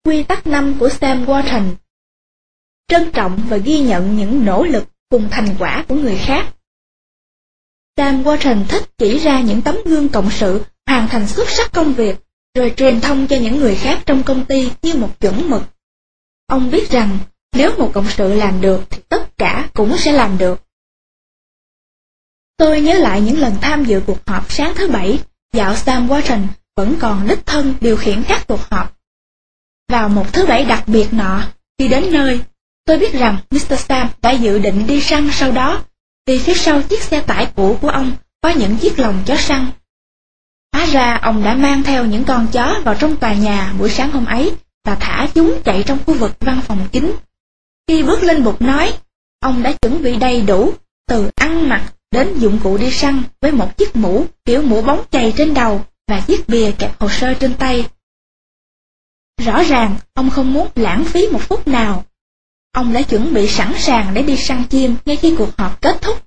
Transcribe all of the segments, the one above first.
Quy tắc 5 của Sam Walton: trân trọng và ghi nhận những nỗ lực cùng thành quả của người khác. Sam Walton thích chỉ ra những tấm gương cộng sự hoàn thành xuất sắc công việc, rồi truyền thông cho những người khác trong công ty như một chuẩn mực. Ông biết rằng nếu một cộng sự làm được thì tất cả cũng sẽ làm được. Tôi nhớ lại những lần tham dự cuộc họp sáng thứ Bảy, dạo Sam Walton vẫn còn đích thân điều khiển các cuộc họp. Vào một thứ Bảy đặc biệt nọ, khi đến nơi, tôi biết rằng Mr. Sam đã dự định đi săn sau đó, vì phía sau chiếc xe tải cũ của ông có những chiếc lồng chó săn. Hóa ra ông đã mang theo những con chó vào trong tòa nhà buổi sáng hôm ấy và thả chúng chạy trong khu vực văn phòng chính. Khi bước lên bục nói, ông đã chuẩn bị đầy đủ, từ ăn mặc đến dụng cụ đi săn, với một chiếc mũ kiểu mũ bóng chày trên đầu và chiếc bìa kẹp hồ sơ trên tay. Rõ ràng ông không muốn lãng phí một phút nào. Ông đã chuẩn bị sẵn sàng để đi săn chim ngay khi cuộc họp kết thúc.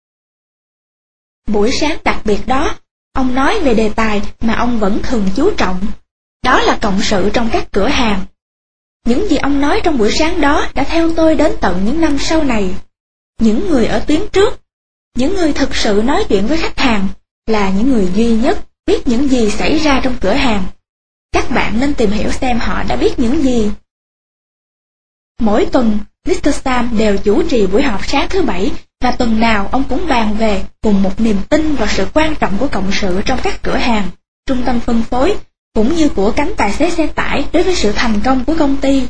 Buổi sáng đặc biệt đó, ông nói về đề tài mà ông vẫn thường chú trọng, đó là cộng sự trong các cửa hàng. Những gì ông nói trong buổi sáng đó đã theo tôi đến tận những năm sau này. Những người ở tuyến trước, những người thực sự nói chuyện với khách hàng, là những người duy nhất biết những gì xảy ra trong cửa hàng. Các bạn nên tìm hiểu xem họ đã biết những gì. Mỗi tuần, Mr. Sam đều chủ trì buổi họp sáng thứ Bảy, và tuần nào ông cũng bàn về cùng một niềm tin vào sự quan trọng của cộng sự trong các cửa hàng, trung tâm phân phối, cũng như của cánh tài xế xe tải đối với sự thành công của công ty.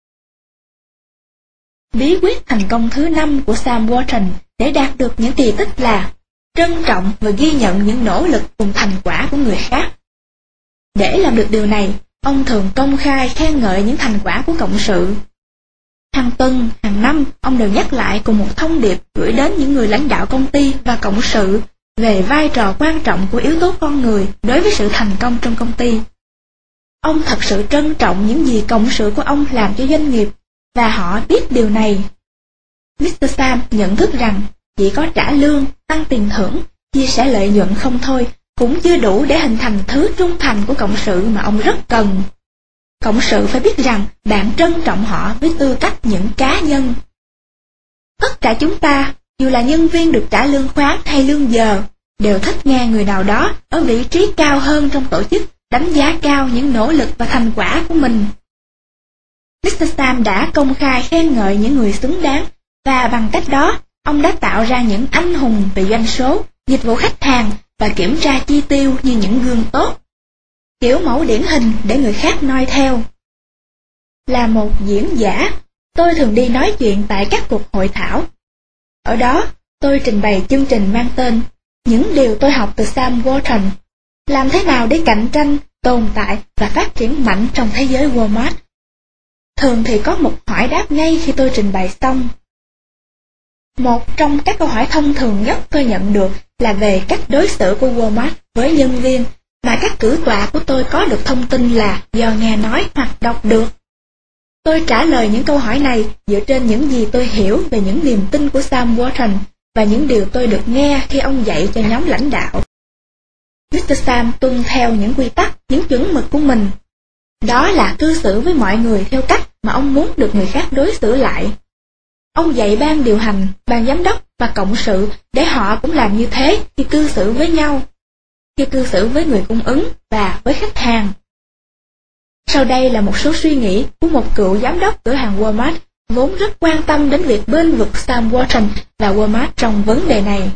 Bí quyết thành công thứ 5 của Sam Walton để đạt được những kỳ tích là trân trọng và ghi nhận những nỗ lực cùng thành quả của người khác. Để làm được điều này, ông thường công khai khen ngợi những thành quả của cộng sự. Hàng tuần, hàng năm, ông đều nhắc lại cùng một thông điệp gửi đến những người lãnh đạo công ty và cộng sự về vai trò quan trọng của yếu tố con người đối với sự thành công trong công ty. Ông thật sự trân trọng những gì cộng sự của ông làm cho doanh nghiệp, và họ biết điều này. Mr. Sam nhận thức rằng chỉ có trả lương, tăng tiền thưởng, chia sẻ lợi nhuận không thôi cũng chưa đủ để hình thành thứ trung thành của cộng sự mà ông rất cần. Cộng sự phải biết rằng bạn trân trọng họ với tư cách những cá nhân. Tất cả chúng ta, dù là nhân viên được trả lương khoán hay lương giờ, đều thích nghe người nào đó ở vị trí cao hơn trong tổ chức đánh giá cao những nỗ lực và thành quả của mình. Mr. Sam đã công khai khen ngợi những người xứng đáng, và bằng cách đó, ông đã tạo ra những anh hùng về doanh số, dịch vụ khách hàng và kiểm tra chi tiêu như những gương tốt, kiểu mẫu điển hình để người khác noi theo. Là một diễn giả, tôi thường đi nói chuyện tại các cuộc hội thảo. Ở đó, tôi trình bày chương trình mang tên Những điều tôi học từ Sam Walton, làm thế nào để cạnh tranh, tồn tại và phát triển mạnh trong thế giới Walmart. Thường thì có một hỏi đáp ngay khi tôi trình bày xong. Một trong các câu hỏi thông thường nhất tôi nhận được là về cách đối xử của Walmart với nhân viên, mà các cử tọa của tôi có được thông tin là do nghe nói hoặc đọc được. Tôi trả lời những câu hỏi này dựa trên những gì tôi hiểu về những niềm tin của Sam Walton và những điều tôi được nghe khi ông dạy cho nhóm lãnh đạo. Mr. Sam tuân theo những quy tắc, những chuẩn mực của mình. Đó là cư xử với mọi người theo cách mà ông muốn được người khác đối xử lại. Ông dạy ban điều hành, ban giám đốc và cộng sự để họ cũng làm như thế khi cư xử với nhau, khi cư xử với người cung ứng và với khách hàng. Sau đây là một số suy nghĩ của một cựu giám đốc cửa hàng Walmart vốn rất quan tâm đến việc bênh vực Sam Walton và Walmart trong vấn đề này.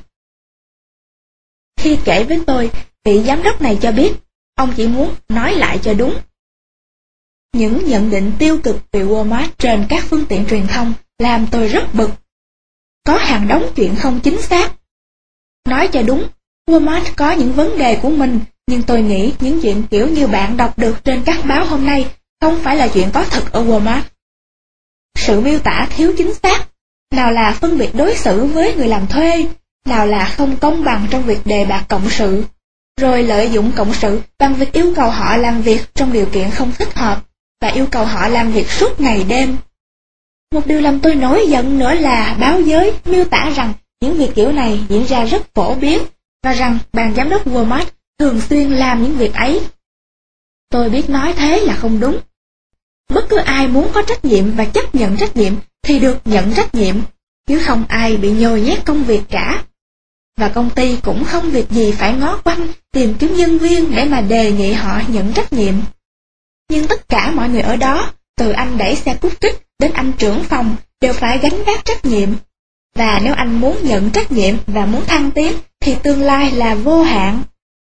Khi kể với tôi, vị giám đốc này cho biết, ông chỉ muốn nói lại cho đúng. Những nhận định tiêu cực về Walmart trên các phương tiện truyền thông làm tôi rất bực. Có hàng đống chuyện không chính xác. Nói cho đúng, Walmart có những vấn đề của mình, nhưng tôi nghĩ những chuyện kiểu như bạn đọc được trên các báo hôm nay không phải là chuyện có thật ở Walmart. Sự miêu tả thiếu chính xác, nào là phân biệt đối xử với người làm thuê, nào là không công bằng trong việc đề bạt cộng sự, rồi lợi dụng cộng sự bằng việc yêu cầu họ làm việc trong điều kiện không thích hợp và yêu cầu họ làm việc suốt ngày đêm. Một điều làm tôi nổi giận nữa là báo giới miêu tả rằng những việc kiểu này diễn ra rất phổ biến và rằng ban giám đốc Walmart thường xuyên làm những việc ấy. Tôi biết nói thế là không đúng. bất cứ ai muốn có trách nhiệm và chấp nhận trách nhiệm thì được nhận trách nhiệm, chứ không ai bị nhồi nhét công việc cả. Và công ty cũng không việc gì phải ngó quanh tìm kiếm nhân viên để mà đề nghị họ nhận trách nhiệm. Nhưng tất cả mọi người ở đó, từ anh đẩy xe cút kích đến anh trưởng phòng, đều phải gánh vác trách nhiệm. Và nếu anh muốn nhận trách nhiệm và muốn thăng tiến thì tương lai là vô hạn.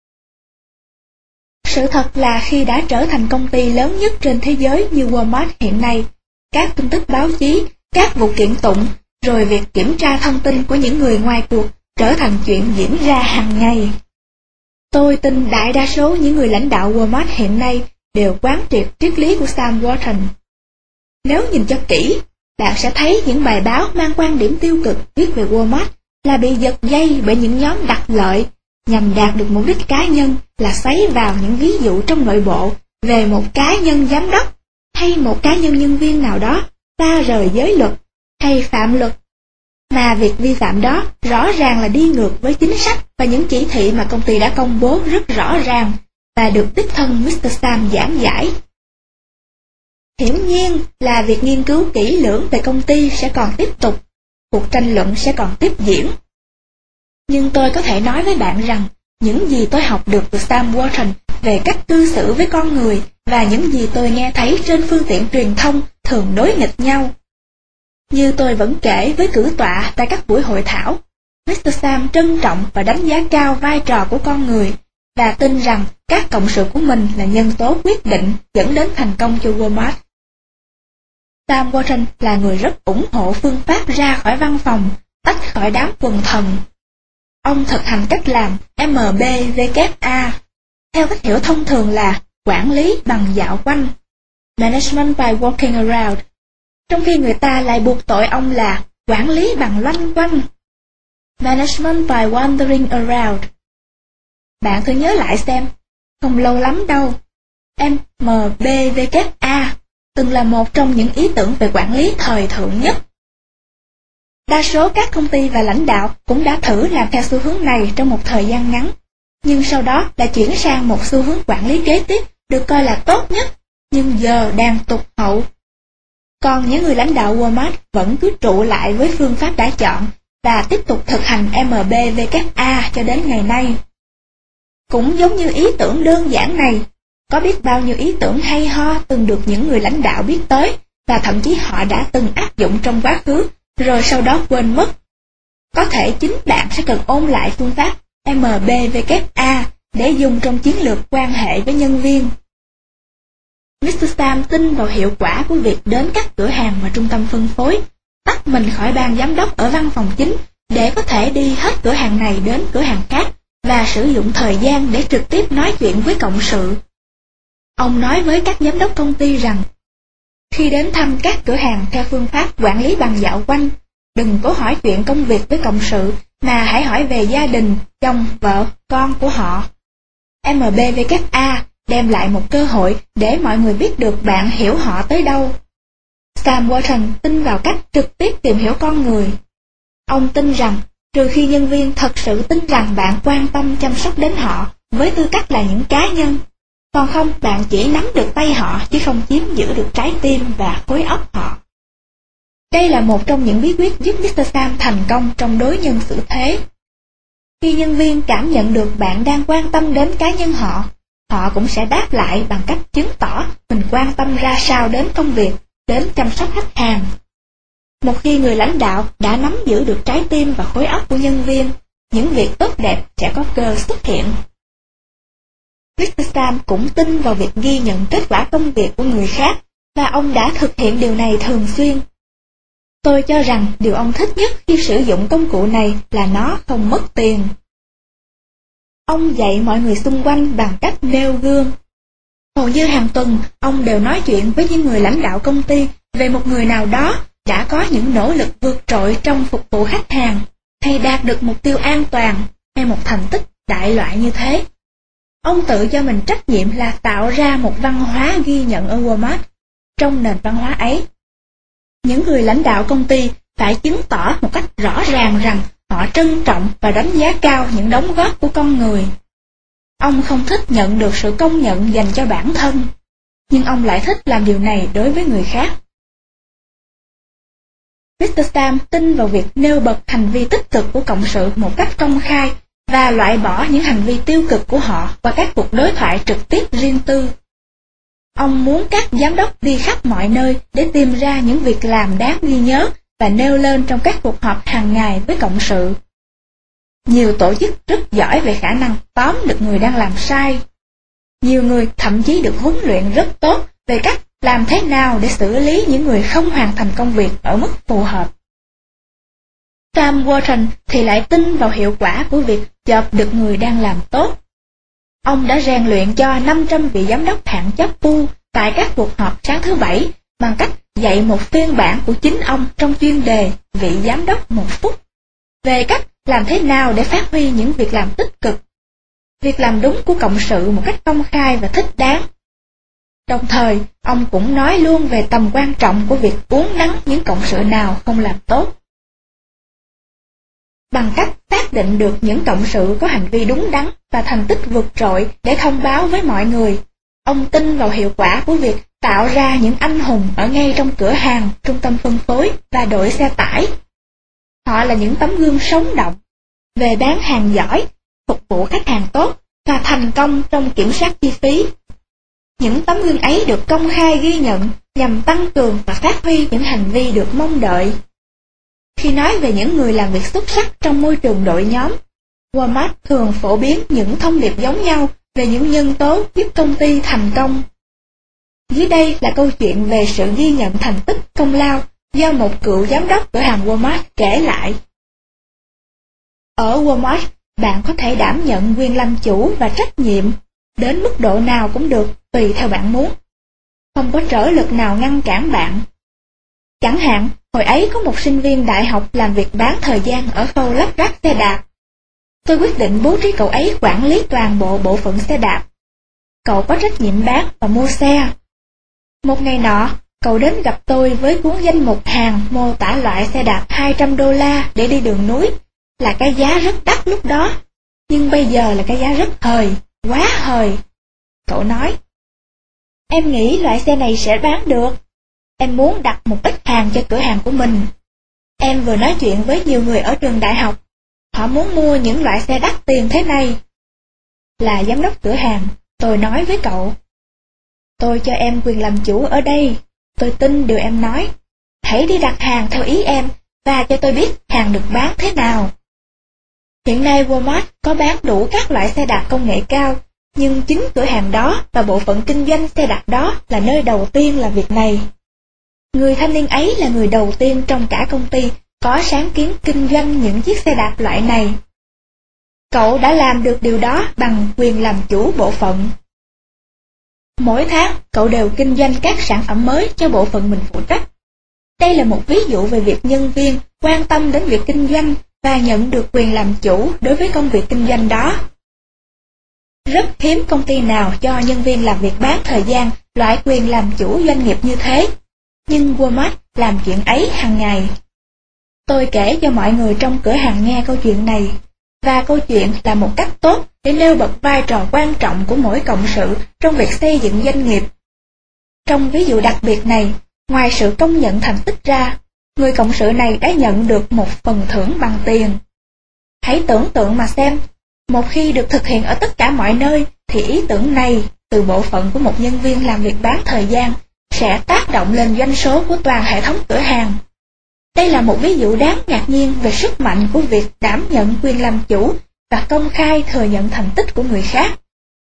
Sự thật là khi đã trở thành công ty lớn nhất trên thế giới như Walmart hiện nay, các tin tức báo chí, các vụ kiện tụng, rồi việc kiểm tra thông tin của những người ngoài cuộc trở thành chuyện diễn ra hàng ngày. Tôi tin đại đa số những người lãnh đạo Walmart hiện nay đều quán triệt triết lý của Sam Walton. Nếu nhìn cho kỹ, bạn sẽ thấy những bài báo mang quan điểm tiêu cực viết về Walmart là bị giật dây bởi những nhóm đặc lợi nhằm đạt được mục đích cá nhân là xoáy vào những ví dụ trong nội bộ về một cá nhân giám đốc hay một cá nhân nhân viên nào đó xa rời giới luật hay phạm luật. Mà việc vi phạm đó rõ ràng là đi ngược với chính sách và những chỉ thị mà công ty đã công bố rất rõ ràng và được đích thân Mr. Sam giảng giải. Hiển nhiên là việc nghiên cứu kỹ lưỡng về công ty sẽ còn tiếp tục, cuộc tranh luận sẽ còn tiếp diễn. Nhưng tôi có thể nói với bạn rằng, những gì tôi học được từ Sam Walton về cách cư xử với con người và những gì tôi nghe thấy trên phương tiện truyền thông thường đối nghịch nhau. Như tôi vẫn kể với cử tọa tại các buổi hội thảo, Mr. Sam trân trọng và đánh giá cao vai trò của con người và tin rằng các cộng sự của mình là nhân tố quyết định dẫn đến thành công cho Walmart. Sam Walton là người rất ủng hộ phương pháp ra khỏi văn phòng, tách khỏi đám quần thần. Ông thực hành cách làm MBWA, theo cách hiểu thông thường là quản lý bằng dạo quanh, Management by Walking Around, trong khi người ta lại buộc tội ông là quản lý bằng loanh quanh, Management by Wandering Around. Bạn thử nhớ lại xem, không lâu lắm đâu, MBWA từng là một trong những ý tưởng về quản lý thời thượng nhất. Đa số các công ty và lãnh đạo cũng đã thử làm theo xu hướng này trong một thời gian ngắn, nhưng sau đó đã chuyển sang một xu hướng quản lý kế tiếp được coi là tốt nhất, nhưng giờ đang tụt hậu. Còn những người lãnh đạo Walmart vẫn cứ trụ lại với phương pháp đã chọn và tiếp tục thực hành MBWA cho đến ngày nay. Cũng giống như ý tưởng đơn giản này, có biết bao nhiêu ý tưởng hay ho từng được những người lãnh đạo biết tới và thậm chí họ đã từng áp dụng trong quá khứ rồi sau đó quên mất. Có thể chính bạn sẽ cần ôn lại phương pháp MBWA để dùng trong chiến lược quan hệ với nhân viên. Mr. Sam tin vào hiệu quả của việc đến các cửa hàng và trung tâm phân phối, tách mình khỏi ban giám đốc ở văn phòng chính để có thể đi hết cửa hàng này đến cửa hàng khác và sử dụng thời gian để trực tiếp nói chuyện với cộng sự. Ông nói với các giám đốc công ty rằng, khi đến thăm các cửa hàng theo phương pháp quản lý bằng dạo quanh, đừng cố hỏi chuyện công việc với cộng sự, mà hãy hỏi về gia đình, chồng, vợ, con của họ. MBWA đem lại một cơ hội để mọi người biết được bạn hiểu họ tới đâu. Sam Walton tin vào cách trực tiếp tìm hiểu con người. Ông tin rằng, trừ khi nhân viên thật sự tin rằng bạn quan tâm chăm sóc đến họ với tư cách là những cá nhân, còn không bạn chỉ nắm được tay họ chứ không chiếm giữ được trái tim và khối óc họ. Đây là một trong những bí quyết giúp Mr. Sam thành công trong đối nhân xử thế. Khi nhân viên cảm nhận được bạn đang quan tâm đến cá nhân họ, họ cũng sẽ đáp lại bằng cách chứng tỏ mình quan tâm ra sao đến công việc, đến chăm sóc khách hàng. Một khi người lãnh đạo đã nắm giữ được trái tim và khối óc của nhân viên, những việc tốt đẹp sẽ có cơ xuất hiện. Mr. Sam cũng tin vào việc ghi nhận kết quả công việc của người khác, và ông đã thực hiện điều này thường xuyên. Tôi cho rằng điều ông thích nhất khi sử dụng công cụ này là nó không mất tiền. Ông dạy mọi người xung quanh bằng cách nêu gương. Hầu như hàng tuần, ông đều nói chuyện với những người lãnh đạo công ty về một người nào đó đã có những nỗ lực vượt trội trong phục vụ khách hàng, hay đạt được mục tiêu an toàn, hay một thành tích đại loại như thế. Ông tự cho mình trách nhiệm là tạo ra một văn hóa ghi nhận ở Walmart. Trong nền văn hóa ấy, những người lãnh đạo công ty phải chứng tỏ một cách rõ ràng rằng họ trân trọng và đánh giá cao những đóng góp của con người. Ông không thích nhận được sự công nhận dành cho bản thân. nhưng ông lại thích làm điều này đối với người khác. Mr. Sam tin vào việc nêu bật hành vi tích cực của cộng sự một cách công khai và loại bỏ những hành vi tiêu cực của họ qua các cuộc đối thoại trực tiếp riêng tư. Ông muốn các giám đốc đi khắp mọi nơi để tìm ra những việc làm đáng ghi nhớ và nêu lên trong các cuộc họp hàng ngày với cộng sự. Nhiều tổ chức rất giỏi về khả năng tóm được người đang làm sai. Nhiều người thậm chí được huấn luyện rất tốt về cách làm thế nào để xử lý những người không hoàn thành công việc ở mức phù hợp. Sam Walton thì lại tin vào hiệu quả của việc chộp được người đang làm tốt. Ông đã rèn luyện cho 500 vị giám đốc hạng chóp bu tại các cuộc họp sáng thứ Bảy bằng cách dạy một phiên bản của chính ông trong chuyên đề Vị Giám đốc 1 phút về cách làm thế nào để phát huy những việc làm tích cực, việc làm đúng của cộng sự một cách công khai và thích đáng. Đồng thời, ông cũng nói luôn về tầm quan trọng của việc uốn nắn những cộng sự nào không làm tốt. Bằng cách xác định được những cộng sự có hành vi đúng đắn và thành tích vượt trội để thông báo với mọi người, ông tin vào hiệu quả của việc tạo ra những anh hùng ở ngay trong cửa hàng, trung tâm phân phối và đội xe tải. Họ là những tấm gương sống động về bán hàng giỏi, phục vụ khách hàng tốt và thành công trong kiểm soát chi phí. Những tấm gương ấy được công khai ghi nhận nhằm tăng cường và phát huy những hành vi được mong đợi. Khi nói về những người làm việc xuất sắc trong môi trường đội nhóm, Walmart thường phổ biến những thông điệp giống nhau về những nhân tố giúp công ty thành công. Dưới đây là câu chuyện về sự ghi nhận thành tích công lao do một cựu giám đốc cửa hàng Walmart kể lại. Ở Walmart, bạn có thể đảm nhận quyền làm chủ và trách nhiệm, đến mức độ nào cũng được, tùy theo bạn muốn. Không có trở lực nào ngăn cản bạn. Chẳng hạn, hồi ấy có một sinh viên đại học làm việc bán thời gian ở khâu lắp ráp xe đạp. Tôi quyết định bố trí cậu ấy quản lý toàn bộ bộ phận xe đạp. Cậu có trách nhiệm bán và mua xe. Một ngày nọ, cậu đến gặp tôi với cuốn danh mục hàng mô tả loại xe đạp $200 để đi đường núi, là cái giá rất đắt lúc đó, nhưng bây giờ là cái giá rất hời, quá hời. Cậu nói, em nghĩ loại xe này sẽ bán được. Em muốn đặt một ít hàng cho cửa hàng của mình. Em vừa nói chuyện với nhiều người ở trường đại học. Họ muốn mua những loại xe đắt tiền thế này. Là giám đốc cửa hàng, tôi nói với cậu. Tôi cho em quyền làm chủ ở đây. Tôi tin điều em nói. Hãy đi đặt hàng theo ý em và cho tôi biết hàng được bán thế nào. Hiện nay Walmart có bán đủ các loại xe đạp công nghệ cao, nhưng chính cửa hàng đó và bộ phận kinh doanh xe đạp đó là nơi đầu tiên làm việc này. Người thanh niên ấy là người đầu tiên trong cả công ty có sáng kiến kinh doanh những chiếc xe đạp loại này. Cậu đã làm được điều đó bằng quyền làm chủ bộ phận. Mỗi tháng, cậu đều kinh doanh các sản phẩm mới cho bộ phận mình phụ trách. Đây là một ví dụ về việc nhân viên quan tâm đến việc kinh doanh và nhận được quyền làm chủ đối với công việc kinh doanh đó. Rất hiếm công ty nào cho nhân viên làm việc bán thời gian loại quyền làm chủ doanh nghiệp như thế, nhưng Walmart làm chuyện ấy hàng ngày. Tôi kể cho mọi người trong cửa hàng nghe câu chuyện này, và câu chuyện là một cách tốt để nêu bật vai trò quan trọng của mỗi cộng sự trong việc xây dựng doanh nghiệp. Trong ví dụ đặc biệt này, ngoài sự công nhận thành tích ra, người cộng sự này đã nhận được một phần thưởng bằng tiền. Hãy tưởng tượng mà xem, một khi được thực hiện ở tất cả mọi nơi, thì ý tưởng này từ bộ phận của một nhân viên làm việc bán thời gian sẽ tác động lên doanh số của toàn hệ thống cửa hàng. Đây là một ví dụ đáng ngạc nhiên về sức mạnh của việc đảm nhận quyền làm chủ và công khai thừa nhận thành tích của người khác.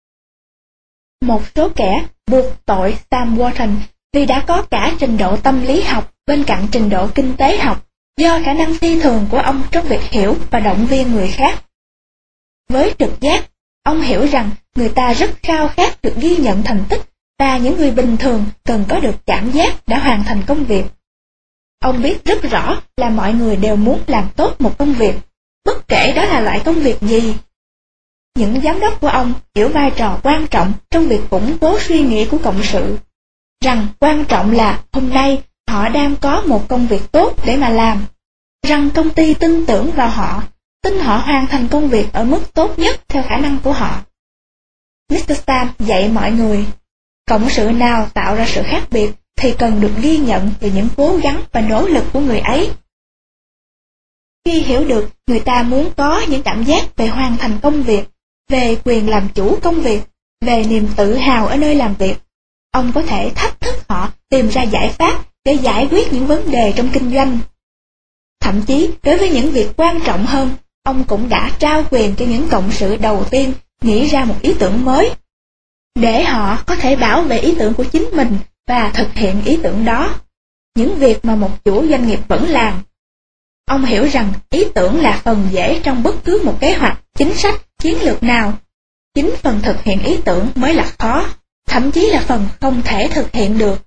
Một số kẻ buộc tội Sam Walton vì đã có cả trình độ tâm lý học bên cạnh trình độ kinh tế học do khả năng phi thường của ông trong việc hiểu và động viên người khác. Với trực giác, ông hiểu rằng người ta rất khao khát được ghi nhận thành tích và những người bình thường cần có được cảm giác đã hoàn thành công việc. Ông biết rất rõ là mọi người đều muốn làm tốt một công việc, bất kể đó là loại công việc gì. Những giám đốc của ông hiểu vai trò quan trọng trong việc củng cố suy nghĩ của cộng sự, rằng quan trọng là hôm nay họ đang có một công việc tốt để mà làm, rằng công ty tin tưởng vào họ, tin họ hoàn thành công việc ở mức tốt nhất theo khả năng của họ. Mr. Sam dạy mọi người, Cộng sự nào tạo ra sự khác biệt thì cần được ghi nhận về những cố gắng và nỗ lực của người ấy. Khi hiểu được người ta muốn có những cảm giác về hoàn thành công việc, về quyền làm chủ công việc, về niềm tự hào ở nơi làm việc, ông có thể thách thức họ tìm ra giải pháp để giải quyết những vấn đề trong kinh doanh. Thậm chí, đối với những việc quan trọng hơn, ông cũng đã trao quyền cho những cộng sự đầu tiên nghĩ ra một ý tưởng mới, để họ có thể bảo vệ ý tưởng của chính mình và thực hiện ý tưởng đó, những việc mà một chủ doanh nghiệp vẫn làm. Ông hiểu rằng ý tưởng là phần dễ trong bất cứ một kế hoạch, chính sách, chiến lược nào. Chính phần thực hiện ý tưởng mới là khó, thậm chí là phần không thể thực hiện được.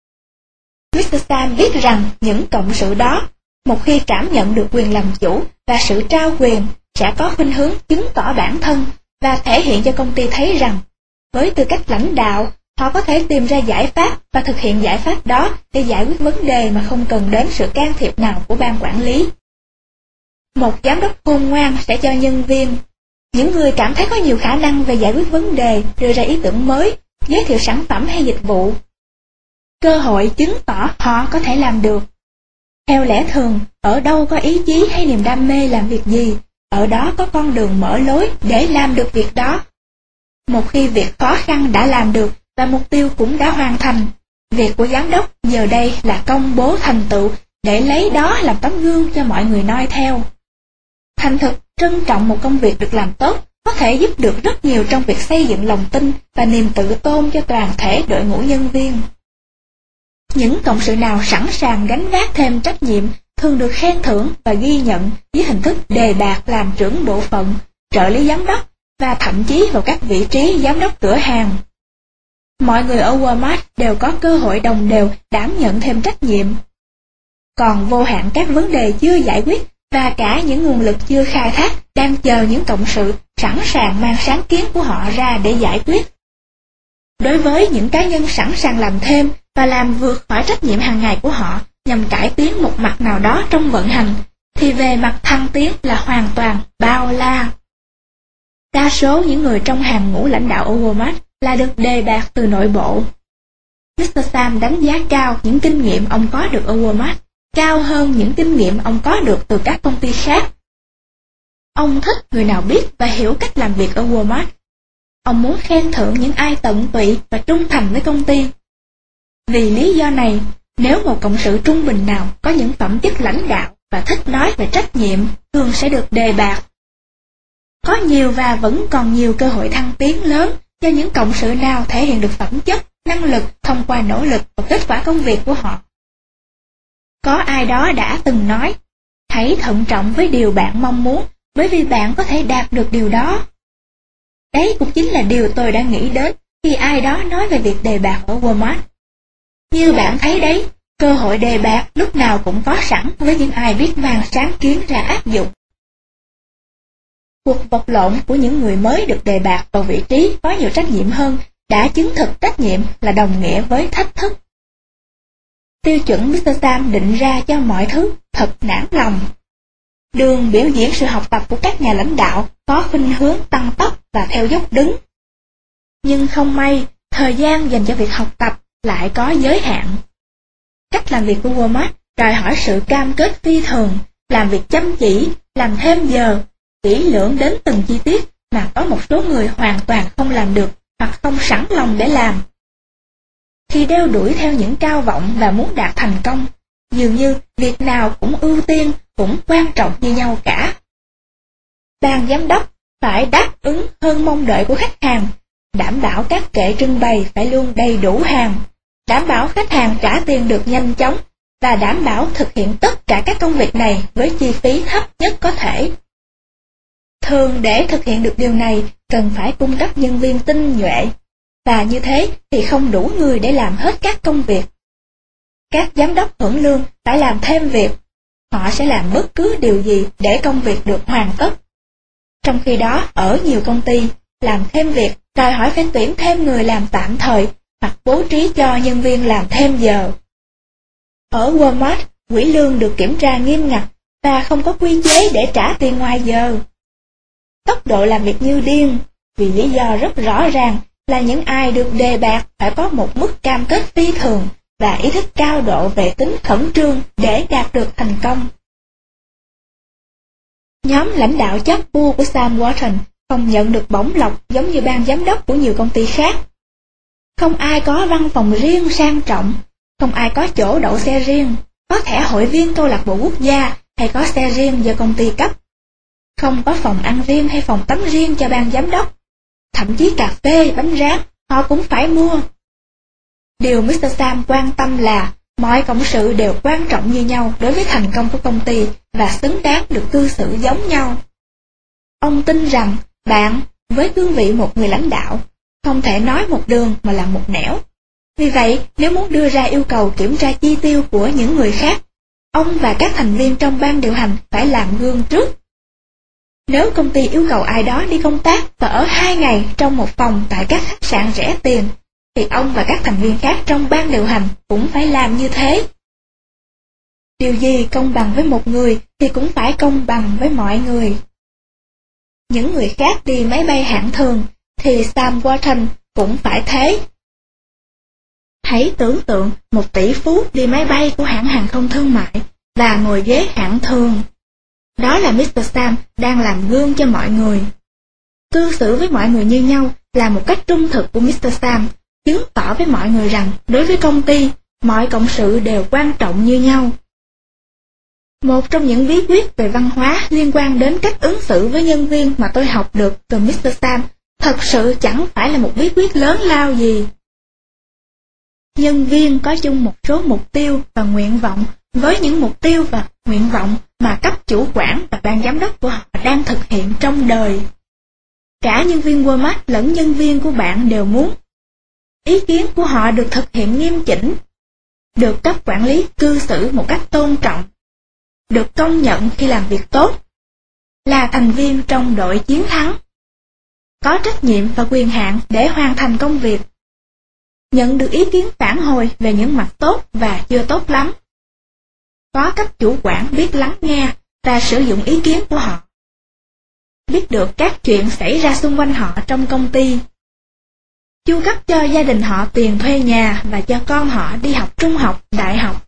Mr. Sam biết rằng những cộng sự đó, một khi cảm nhận được quyền làm chủ và sự trao quyền, sẽ có khuynh hướng chứng tỏ bản thân và thể hiện cho công ty thấy rằng, với tư cách lãnh đạo, họ có thể tìm ra giải pháp và thực hiện giải pháp đó để giải quyết vấn đề mà không cần đến sự can thiệp nào của ban quản lý. Một giám đốc khôn ngoan sẽ cho nhân viên, những người cảm thấy có nhiều khả năng về giải quyết vấn đề, đưa ra ý tưởng mới, giới thiệu sản phẩm hay dịch vụ, cơ hội chứng tỏ họ có thể làm được. Theo lẽ thường, ở đâu có ý chí hay niềm đam mê làm việc gì, ở đó có con đường mở lối để làm được việc đó. Một khi việc khó khăn đã làm được và mục tiêu cũng đã hoàn thành, việc của giám đốc giờ đây là công bố thành tựu để lấy đó làm tấm gương cho mọi người noi theo. Thành thực, trân trọng một công việc được làm tốt có thể giúp được rất nhiều trong việc xây dựng lòng tin và niềm tự tôn cho toàn thể đội ngũ nhân viên. Những cộng sự nào sẵn sàng gánh vác thêm trách nhiệm thường được khen thưởng và ghi nhận dưới hình thức đề bạt làm trưởng bộ phận, trợ lý giám đốc và thậm chí vào các vị trí giám đốc cửa hàng. Mọi người ở Walmart đều có cơ hội đồng đều đảm nhận thêm trách nhiệm. Còn vô hạn các vấn đề chưa giải quyết và cả những nguồn lực chưa khai thác đang chờ những cộng sự sẵn sàng mang sáng kiến của họ ra để giải quyết. Đối với những cá nhân sẵn sàng làm thêm và làm vượt khỏi trách nhiệm hàng ngày của họ nhằm cải tiến một mặt nào đó trong vận hành, thì về mặt thăng tiến là hoàn toàn bao la. Đa số những người trong hàng ngũ lãnh đạo ở Walmart là được đề bạt từ nội bộ. Mr. Sam đánh giá cao những kinh nghiệm ông có được ở Walmart, cao hơn những kinh nghiệm ông có được từ các công ty khác. Ông thích người nào biết và hiểu cách làm việc ở Walmart. Ông muốn khen thưởng những ai tận tụy và trung thành với công ty. Vì lý do này, nếu một cộng sự trung bình nào có những phẩm chất lãnh đạo và thích nói về trách nhiệm, thường sẽ được đề bạt. Có nhiều và vẫn còn nhiều cơ hội thăng tiến lớn cho những cộng sự nào thể hiện được phẩm chất, năng lực thông qua nỗ lực và kết quả công việc của họ. Có ai đó đã từng nói, hãy thận trọng với điều bạn mong muốn, bởi vì bạn có thể đạt được điều đó. Đấy cũng chính là điều tôi đã nghĩ đến khi ai đó nói về việc đề bạt ở Walmart. Như bạn thấy đấy, cơ hội đề bạt lúc nào cũng có sẵn với những ai biết mang sáng kiến ra áp dụng. Cuộc vật lộn của những người mới được đề bạt vào vị trí có nhiều trách nhiệm hơn đã chứng thực trách nhiệm là đồng nghĩa với thách thức. Tiêu chuẩn Mr. Sam định ra cho mọi thứ thật nản lòng. Đường biểu diễn sự học tập của các nhà lãnh đạo có khuynh hướng tăng tốc và theo dốc đứng. Nhưng không may, thời gian dành cho việc học tập lại có giới hạn. Cách làm việc của Walmart đòi hỏi sự cam kết phi thường, làm việc chăm chỉ, làm thêm giờ, kỹ lưỡng đến từng chi tiết mà có một số người hoàn toàn không làm được hoặc không sẵn lòng để làm. Khi đeo đuổi theo những cao vọng và muốn đạt thành công, dường như việc nào cũng ưu tiên, cũng quan trọng như nhau cả. Ban giám đốc phải đáp ứng hơn mong đợi của khách hàng, đảm bảo các kệ trưng bày phải luôn đầy đủ hàng, đảm bảo khách hàng trả tiền được nhanh chóng và đảm bảo thực hiện tất cả các công việc này với chi phí thấp nhất có thể. Thường để thực hiện được điều này cần phải cung cấp nhân viên tinh nhuệ, và như thế thì không đủ người để làm hết các công việc. Các giám đốc hưởng lương phải làm thêm việc, họ sẽ làm bất cứ điều gì để công việc được hoàn tất. Trong khi đó, ở nhiều công ty, làm thêm việc đòi hỏi phải tuyển thêm người làm tạm thời hoặc bố trí cho nhân viên làm thêm giờ. Ở Walmart, quỹ lương được kiểm tra nghiêm ngặt và không có quy chế để trả tiền ngoài giờ. Tốc độ làm việc như điên, vì lý do rất rõ ràng, là những ai được đề bạt phải có một mức cam kết phi thường và ý thức cao độ về tính khẩn trương để đạt được thành công. Nhóm lãnh đạo chóp bu của Sam Walton không nhận được bổng lộc giống như ban giám đốc của nhiều công ty khác. Không ai có văn phòng riêng sang trọng, không ai có chỗ đậu xe riêng, có thẻ hội viên câu lạc bộ quốc gia hay có xe riêng do công ty cấp. Không có phòng ăn riêng hay phòng tắm riêng cho ban giám đốc. Thậm chí cà phê, bánh rán, họ cũng phải mua. Điều Mr. Sam quan tâm là mọi cộng sự đều quan trọng như nhau đối với thành công của công ty và xứng đáng được cư xử giống nhau. Ông tin rằng bạn, với cương vị một người lãnh đạo, không thể nói một đường mà làm một nẻo. Vì vậy, nếu muốn đưa ra yêu cầu kiểm tra chi tiêu của những người khác, ông và các thành viên trong ban điều hành phải làm gương trước. Nếu công ty yêu cầu ai đó đi công tác và ở 2 ngày trong một phòng tại các khách sạn rẻ tiền, thì ông và các thành viên khác trong ban điều hành cũng phải làm như thế. Điều gì công bằng với một người thì cũng phải công bằng với mọi người. Những người khác đi máy bay hạng thường thì Sam Walton cũng phải thế. Hãy tưởng tượng một tỷ phú đi máy bay của hãng hàng không thương mại và ngồi ghế hạng thường. Đó là Mr. Sam đang làm gương cho mọi người. Cư xử với mọi người như nhau là một cách trung thực của Mr. Sam, chứng tỏ với mọi người rằng đối với công ty, mọi cộng sự đều quan trọng như nhau. Một trong những bí quyết về văn hóa liên quan đến cách ứng xử với nhân viên mà tôi học được từ Mr. Sam thật sự chẳng phải là một bí quyết lớn lao gì. Nhân viên có chung một số mục tiêu và nguyện vọng với những mục tiêu và nguyện vọng mà cấp chủ quản và ban giám đốc của họ đang thực hiện trong đời. Cả nhân viên Walmart lẫn nhân viên của bạn đều muốn ý kiến của họ được thực hiện nghiêm chỉnh, được cấp quản lý cư xử một cách tôn trọng, được công nhận khi làm việc tốt, là thành viên trong đội chiến thắng, có trách nhiệm và quyền hạn để hoàn thành công việc, nhận được ý kiến phản hồi về những mặt tốt và chưa tốt lắm, có cấp chủ quản biết lắng nghe và sử dụng ý kiến của họ, biết được các chuyện xảy ra xung quanh họ trong công ty, chu cấp cho gia đình họ tiền thuê nhà và cho con họ đi học trung học, đại học,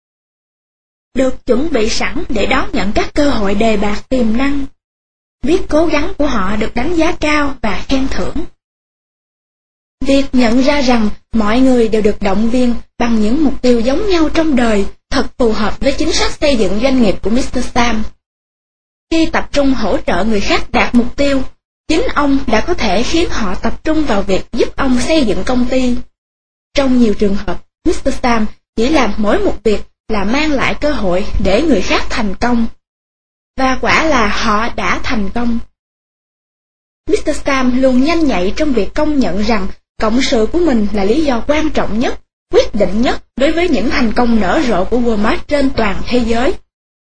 được chuẩn bị sẵn để đón nhận các cơ hội đề bạt tiềm năng, biết cố gắng của họ được đánh giá cao và khen thưởng. Việc nhận ra rằng mọi người đều được động viên bằng những mục tiêu giống nhau trong đời thật phù hợp với chính sách xây dựng doanh nghiệp của Mr. Sam. Khi tập trung hỗ trợ người khác đạt mục tiêu, chính ông đã có thể khiến họ tập trung vào việc giúp ông xây dựng công ty. Trong nhiều trường hợp, Mr. Sam chỉ làm mỗi một việc là mang lại cơ hội để người khác thành công. Và quả là họ đã thành công. Mr. Sam luôn nhanh nhạy trong việc công nhận rằng cộng sự của mình là lý do quan trọng nhất, quyết định nhất đối với những thành công nở rộ của Walmart trên toàn thế giới.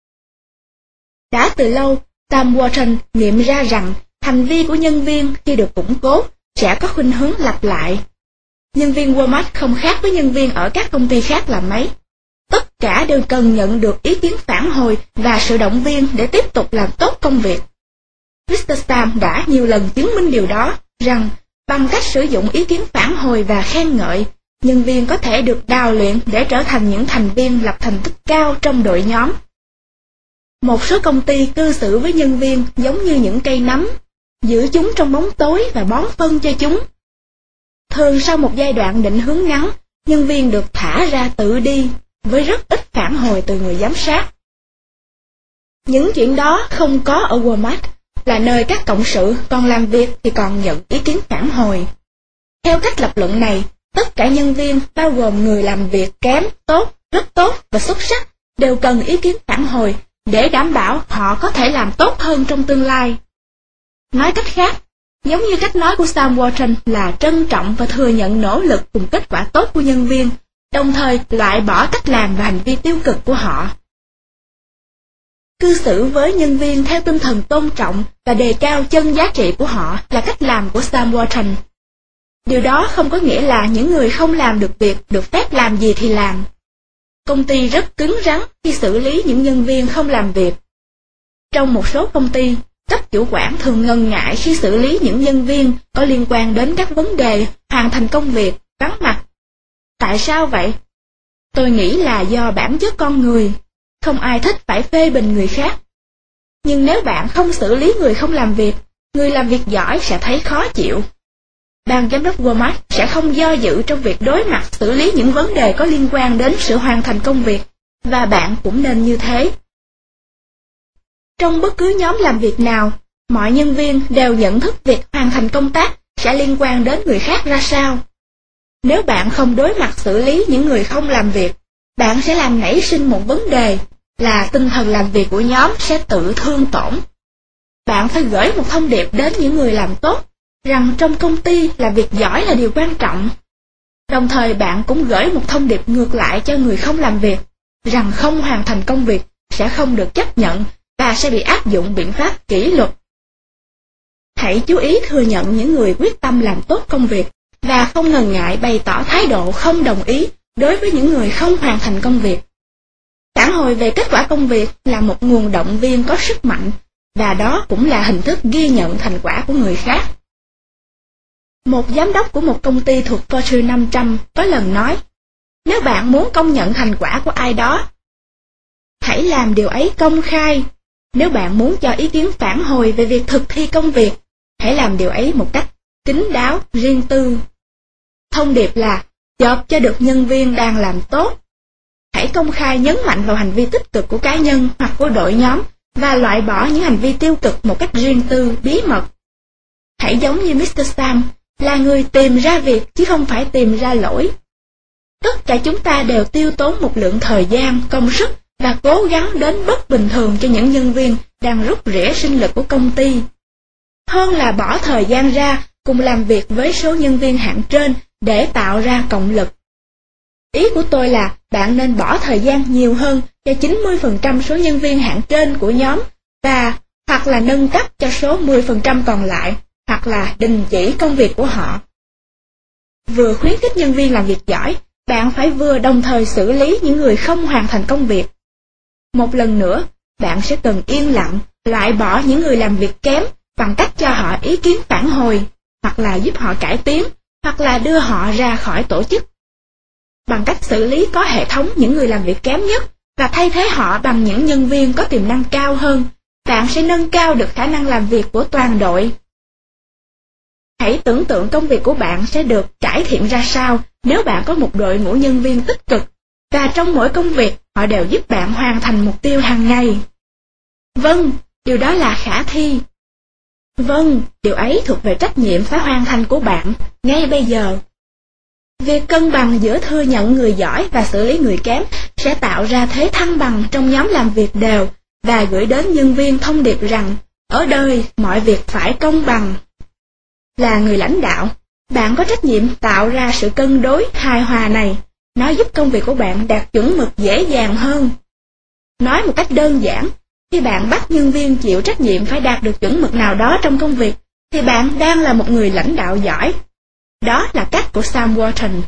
Đã từ lâu, Sam Walton nghiệm ra rằng hành vi của nhân viên khi được củng cố sẽ có khuynh hướng lặp lại. Nhân viên Walmart không khác với nhân viên ở các công ty khác là mấy. Tất cả đều cần nhận được ý kiến phản hồi và sự động viên để tiếp tục làm tốt công việc. Mr. Sam đã nhiều lần chứng minh điều đó, rằng bằng cách sử dụng ý kiến phản hồi và khen ngợi, nhân viên có thể được đào luyện để trở thành những thành viên lập thành tích cao trong đội nhóm. Một số công ty cư xử với nhân viên giống như những cây nấm, giữ chúng trong bóng tối và bón phân cho chúng. Thường sau một giai đoạn định hướng ngắn, nhân viên được thả ra tự đi, với rất ít phản hồi từ người giám sát. Những chuyện đó không có ở Walmart, là nơi các cộng sự còn làm việc thì còn nhận ý kiến phản hồi. Theo cách lập luận này, tất cả nhân viên, bao gồm người làm việc kém, tốt, rất tốt và xuất sắc, đều cần ý kiến phản hồi để đảm bảo họ có thể làm tốt hơn trong tương lai. Nói cách khác, giống như cách nói của Sam Walton là trân trọng và thừa nhận nỗ lực cùng kết quả tốt của nhân viên, đồng thời loại bỏ cách làm và hành vi tiêu cực của họ. Cư xử với nhân viên theo tinh thần tôn trọng và đề cao chân giá trị của họ là cách làm của Sam Walton. Điều đó không có nghĩa là những người không làm được việc được phép làm gì thì làm. Công ty rất cứng rắn khi xử lý những nhân viên không làm việc. Trong một số công ty, Cấp chủ quản thường ngần ngại khi xử lý những nhân viên có liên quan đến các vấn đề hoàn thành công việc, vắng mặt. Tại sao vậy? Tôi nghĩ là do bản chất con người, không ai thích phải phê bình người khác. Nhưng nếu bạn không xử lý người không làm việc, người làm việc giỏi sẽ thấy khó chịu. Ban giám đốc Walmart sẽ không do dự trong việc đối mặt xử lý những vấn đề có liên quan đến sự hoàn thành công việc, và bạn cũng nên như thế. Trong bất cứ nhóm làm việc nào, mọi nhân viên đều nhận thức việc hoàn thành công tác sẽ liên quan đến người khác ra sao. Nếu bạn không đối mặt xử lý những người không làm việc, bạn sẽ làm nảy sinh một vấn đề là tinh thần làm việc của nhóm sẽ tự thương tổn. Bạn phải gửi một thông điệp đến những người làm tốt rằng trong công ty làm việc giỏi là điều quan trọng. Đồng thời bạn cũng gửi một thông điệp ngược lại cho người không làm việc rằng không hoàn thành công việc sẽ không được chấp nhận và sẽ bị áp dụng biện pháp kỷ luật. Hãy chú ý thừa nhận những người quyết tâm làm tốt công việc và không ngần ngại bày tỏ thái độ không đồng ý đối với những người không hoàn thành công việc. Phản hồi về kết quả công việc là một nguồn động viên có sức mạnh, và đó cũng là hình thức ghi nhận thành quả của người khác. Một giám đốc của một công ty thuộc Fortune 500 có lần nói, nếu bạn muốn công nhận thành quả của ai đó, hãy làm điều ấy công khai. Nếu bạn muốn cho ý kiến phản hồi về việc thực thi công việc, hãy làm điều ấy một cách kín đáo, riêng tư. Thông điệp là chộp cho được nhân viên đang làm tốt. Hãy công khai nhấn mạnh vào hành vi tích cực của cá nhân hoặc của đội nhóm và loại bỏ những hành vi tiêu cực một cách riêng tư, bí mật. Hãy giống như Mr. Sam, là người tìm ra việc chứ không phải tìm ra lỗi. Tất cả chúng ta đều tiêu tốn một lượng thời gian, công sức và cố gắng đến bất bình thường cho những nhân viên đang rút rỉa sinh lực của công ty. Hơn là bỏ thời gian ra cùng làm việc với số nhân viên hạng trên để tạo ra cộng lực. Ý của tôi là bạn nên bỏ thời gian nhiều hơn cho 90% số nhân viên hạng trên của nhóm và hoặc là nâng cấp cho số 10% còn lại, hoặc là đình chỉ công việc của họ. Vừa khuyến khích nhân viên làm việc giỏi, bạn phải vừa đồng thời xử lý những người không hoàn thành công việc. Một lần nữa, bạn sẽ cần yên lặng, loại bỏ những người làm việc kém bằng cách cho họ ý kiến phản hồi, hoặc là giúp họ cải tiến, hoặc là đưa họ ra khỏi tổ chức. Bằng cách xử lý có hệ thống những người làm việc kém nhất và thay thế họ bằng những nhân viên có tiềm năng cao hơn, bạn sẽ nâng cao được khả năng làm việc của toàn đội. Hãy tưởng tượng công việc của bạn sẽ được cải thiện ra sao nếu bạn có một đội ngũ nhân viên tích cực, và trong mỗi công việc họ đều giúp bạn hoàn thành mục tiêu hàng ngày. Vâng, điều đó là khả thi. Vâng, điều ấy thuộc về trách nhiệm phải hoàn thành của bạn, ngay bây giờ. Việc cân bằng giữa thừa nhận người giỏi và xử lý người kém sẽ tạo ra thế thăng bằng trong nhóm làm việc đều và gửi đến nhân viên thông điệp rằng ở đời mọi việc phải công bằng. Là người lãnh đạo, bạn có trách nhiệm tạo ra sự cân đối hài hòa này. Nó giúp công việc của bạn đạt chuẩn mực dễ dàng hơn. Nói một cách đơn giản, khi bạn bắt nhân viên chịu trách nhiệm phải đạt được chuẩn mực nào đó trong công việc, thì bạn đang là một người lãnh đạo giỏi. Đó là cách của Sam Walton.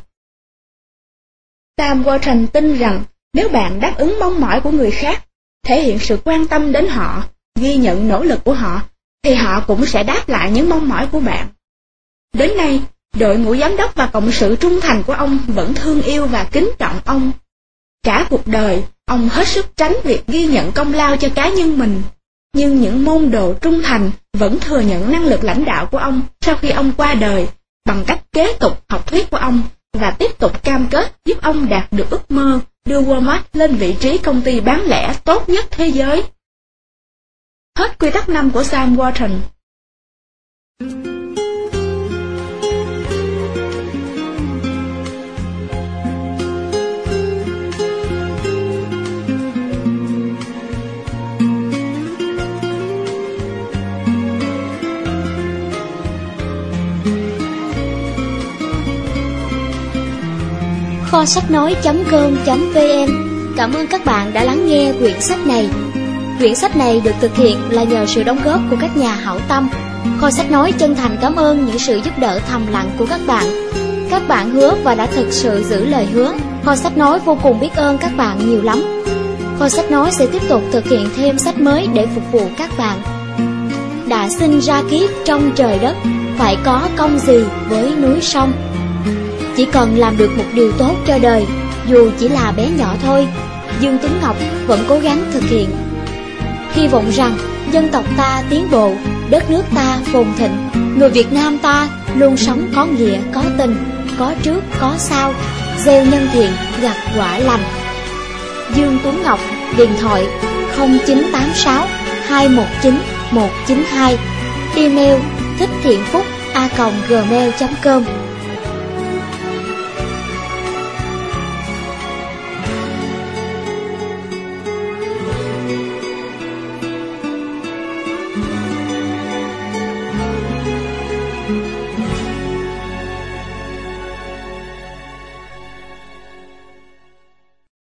Sam Walton tin rằng nếu bạn đáp ứng mong mỏi của người khác, thể hiện sự quan tâm đến họ, ghi nhận nỗ lực của họ, thì họ cũng sẽ đáp lại những mong mỏi của bạn. Đến nay, đội ngũ giám đốc và cộng sự trung thành của ông vẫn thương yêu và kính trọng ông. Cả cuộc đời, ông hết sức tránh việc ghi nhận công lao cho cá nhân mình. Nhưng những môn đồ trung thành vẫn thừa nhận năng lực lãnh đạo của ông sau khi ông qua đời, bằng cách kế tục học thuyết của ông và tiếp tục cam kết giúp ông đạt được ước mơ đưa Walmart lên vị trí công ty bán lẻ tốt nhất thế giới. Hết quy tắc 5 của Sam Walton. Kho sách nói.com.vn. Cảm ơn các bạn đã lắng nghe quyển sách này. Quyển sách này được thực hiện là nhờ sự đóng góp của các nhà hảo tâm. Kho sách nói chân thành cảm ơn những sự giúp đỡ thầm lặng của các bạn. Các bạn hứa và đã thực sự giữ lời hứa. Kho sách nói vô cùng biết ơn các bạn nhiều lắm. Kho sách nói sẽ tiếp tục thực hiện thêm sách mới để phục vụ các bạn. đã sinh ra kiếp trong trời đất, phải có công gì với núi sông. Chỉ cần làm được một điều tốt cho đời, dù chỉ là bé nhỏ thôi, Dương Tuấn Ngọc vẫn cố gắng thực hiện. Hy vọng rằng dân tộc ta tiến bộ, đất nước ta phồn thịnh, người Việt Nam ta luôn sống có nghĩa, có tình, có trước, có sau, gieo nhân thiện, gặt quả lành. Dương Tuấn Ngọc, điện thoại 0986 219 192, email thicchthiệnphúc@gmail.com.